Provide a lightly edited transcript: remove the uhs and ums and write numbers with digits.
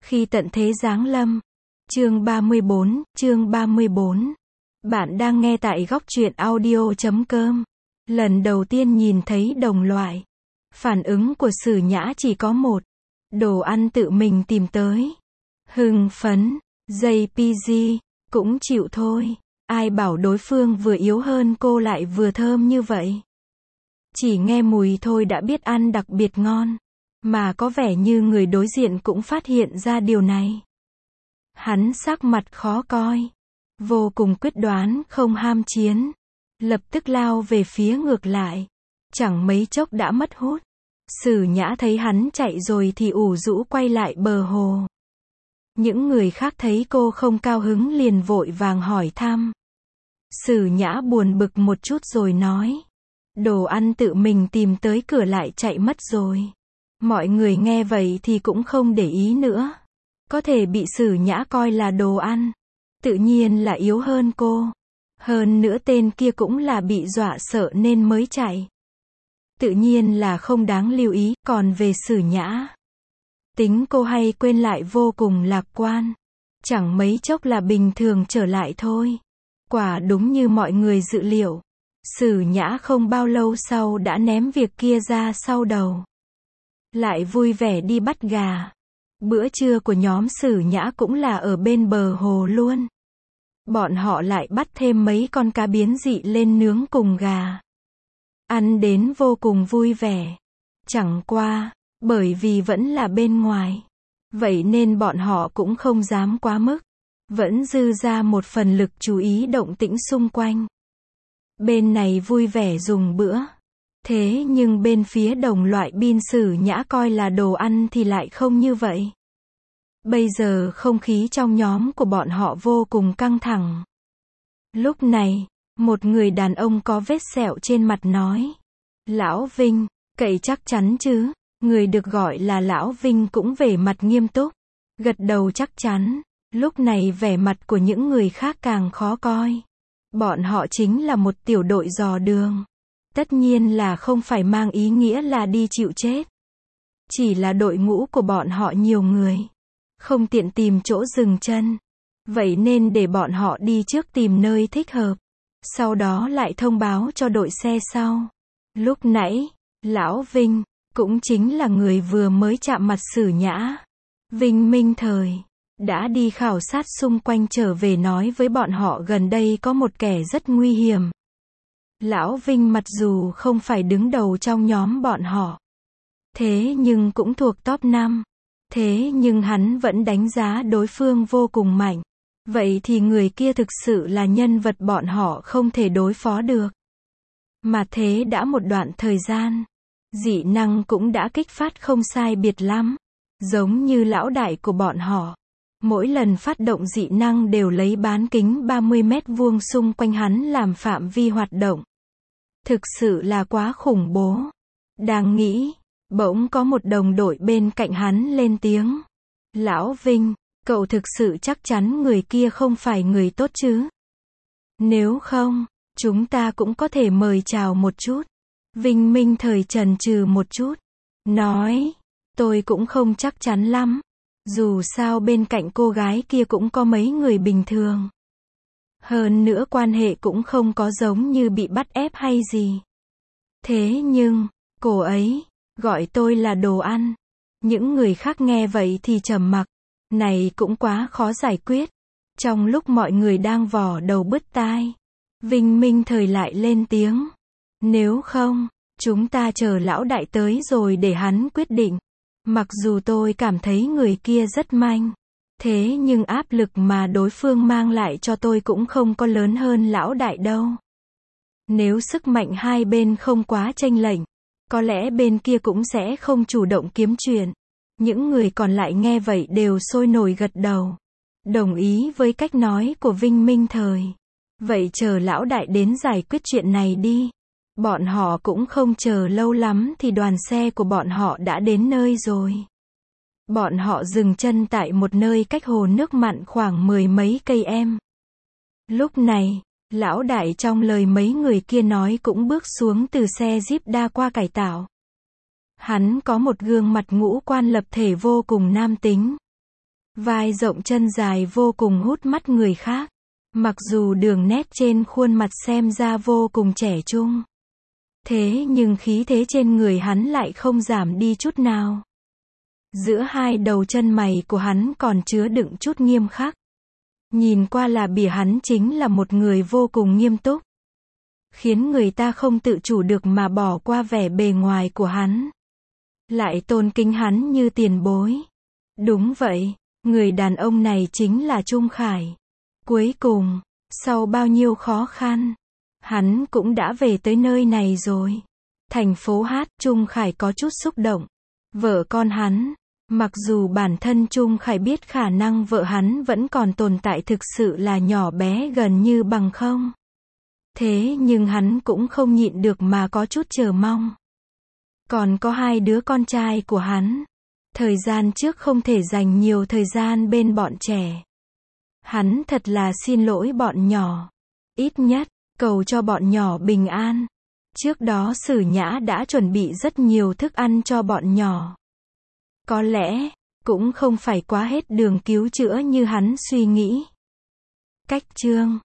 Khi tận thế giáng lâm. Chương 34. Bạn đang nghe tại góc truyện audio.com. Lần đầu tiên nhìn thấy đồng loại. Phản ứng của Sử Nhã chỉ có một. Đồ ăn tự mình tìm tới. Hưng phấn. JPG. Cũng chịu thôi. Ai bảo đối phương vừa yếu hơn cô lại vừa thơm như vậy. Chỉ nghe mùi thôi đã biết ăn đặc biệt ngon. Mà có vẻ như người đối diện cũng phát hiện ra điều này. Hắn sắc mặt khó coi. Vô cùng quyết đoán, không ham chiến. Lập tức lao về phía ngược lại. Chẳng mấy chốc đã mất hút. Sử Nhã thấy hắn chạy rồi thì ủ rũ quay lại bờ hồ. Những người khác thấy cô không cao hứng liền vội vàng hỏi thăm. Sử Nhã buồn bực một chút rồi nói. Đồ ăn tự mình tìm tới cửa lại chạy mất rồi. Mọi người nghe vậy thì cũng không để ý nữa. Có thể bị Sử Nhã coi là đồ ăn. Tự nhiên là yếu hơn cô. Hơn nữa tên kia cũng là bị dọa sợ nên mới chạy. Tự nhiên là không đáng lưu ý. Còn về Sử Nhã, tính cô hay quên lại vô cùng lạc quan. Chẳng mấy chốc là bình thường trở lại thôi. Quả đúng như mọi người dự liệu. Sử Nhã không bao lâu sau đã ném việc kia ra sau đầu. Lại vui vẻ đi bắt gà. Bữa trưa của nhóm Sử Nhã cũng là ở bên bờ hồ luôn. Bọn họ lại bắt thêm mấy con cá biến dị lên nướng cùng gà. Ăn đến vô cùng vui vẻ. Chẳng qua, bởi vì vẫn là bên ngoài. Vậy nên bọn họ cũng không dám quá mức. Vẫn dư ra một phần lực chú ý động tĩnh xung quanh. Bên này vui vẻ dùng bữa. Thế nhưng bên phía đồng loại bin Sử Nhã coi là đồ ăn thì lại không như vậy. Bây giờ không khí trong nhóm của bọn họ vô cùng căng thẳng. Lúc này, một người đàn ông có vết sẹo trên mặt nói. Lão Vinh, cậy chắc chắn chứ? Người được gọi là Lão Vinh cũng vẻ mặt nghiêm túc. Gật đầu chắc chắn. Lúc này vẻ mặt của những người khác càng khó coi. Bọn họ chính là một tiểu đội dò đường. Tất nhiên là không phải mang ý nghĩa là đi chịu chết. Chỉ là đội ngũ của bọn họ nhiều người. Không tiện tìm chỗ dừng chân. Vậy nên để bọn họ đi trước tìm nơi thích hợp. Sau đó lại thông báo cho đội xe sau. Lúc nãy, Lão Vinh, cũng chính là người vừa mới chạm mặt Sử Nhã. Vinh Minh Thời, đã đi khảo sát xung quanh trở về nói với bọn họ gần đây có một kẻ rất nguy hiểm. Lão Vinh mặc dù không phải đứng đầu trong nhóm bọn họ. Thế nhưng cũng thuộc top 5. Thế nhưng hắn vẫn đánh giá đối phương vô cùng mạnh. Vậy thì người kia thực sự là nhân vật bọn họ không thể đối phó được. Mà thế đã một đoạn thời gian. Dị năng cũng đã kích phát không sai biệt lắm. Giống như lão đại của bọn họ. Mỗi lần phát động dị năng đều lấy bán kính 30 mét vuông xung quanh hắn làm phạm vi hoạt động. Thực sự là quá khủng bố. Đang nghĩ, bỗng có một đồng đội bên cạnh hắn lên tiếng. Lão Vinh, cậu thực sự chắc chắn người kia không phải người tốt chứ? Nếu không, chúng ta cũng có thể mời chào một chút. Vinh Minh Thời chần chừ một chút. Nói, tôi cũng không chắc chắn lắm. Dù sao bên cạnh cô gái kia cũng có mấy người bình thường. Hơn nữa quan hệ cũng không có giống như bị bắt ép hay gì. Thế nhưng, cô ấy, gọi tôi là đồ ăn. Những người khác nghe vậy thì trầm mặc. Này cũng quá khó giải quyết. Trong lúc mọi người đang vò đầu bứt tai. Vinh Minh Thời lại lên tiếng. Nếu không, chúng ta chờ lão đại tới rồi để hắn quyết định. Mặc dù tôi cảm thấy người kia rất manh. Thế nhưng áp lực mà đối phương mang lại cho tôi cũng không có lớn hơn lão đại đâu. Nếu sức mạnh hai bên không quá chênh lệch, có lẽ bên kia cũng sẽ không chủ động kiếm chuyện. Những người còn lại nghe vậy đều sôi nổi gật đầu. Đồng ý với cách nói của Vinh Minh Thời. Vậy chờ lão đại đến giải quyết chuyện này đi. Bọn họ cũng không chờ lâu lắm thì đoàn xe của bọn họ đã đến nơi rồi. Bọn họ dừng chân tại một nơi cách hồ nước mặn khoảng 10 mấy cây em. Lúc này, lão đại trong lời mấy người kia nói cũng bước xuống từ xe Jeep đa qua cải tạo. Hắn có một gương mặt ngũ quan lập thể vô cùng nam tính. Vai rộng chân dài vô cùng hút mắt người khác. Mặc dù đường nét trên khuôn mặt xem ra vô cùng trẻ trung. Thế nhưng khí thế trên người hắn lại không giảm đi chút nào. Giữa hai đầu chân mày của hắn còn chứa đựng chút nghiêm khắc. Nhìn qua là bìa hắn chính là một người vô cùng nghiêm túc. Khiến người ta không tự chủ được mà bỏ qua vẻ bề ngoài của hắn. Lại tôn kính hắn như tiền bối. Đúng vậy, người đàn ông này chính là Trung Khải. Cuối cùng, sau bao nhiêu khó khăn, hắn cũng đã về tới nơi này rồi. Thành phố Hát, Trung Khải có chút xúc động. Vợ con hắn, mặc dù bản thân Trung Khải biết khả năng vợ hắn vẫn còn tồn tại thực sự là nhỏ bé gần như bằng không. Thế nhưng hắn cũng không nhịn được mà có chút chờ mong. Còn có hai đứa con trai của hắn. Thời gian trước không thể dành nhiều thời gian bên bọn trẻ. Hắn thật là xin lỗi bọn nhỏ. Ít nhất, cầu cho bọn nhỏ bình an. Trước đó Sử Nhã đã chuẩn bị rất nhiều thức ăn cho bọn nhỏ. Có lẽ, cũng không phải quá hết đường cứu chữa như hắn suy nghĩ. Cách chương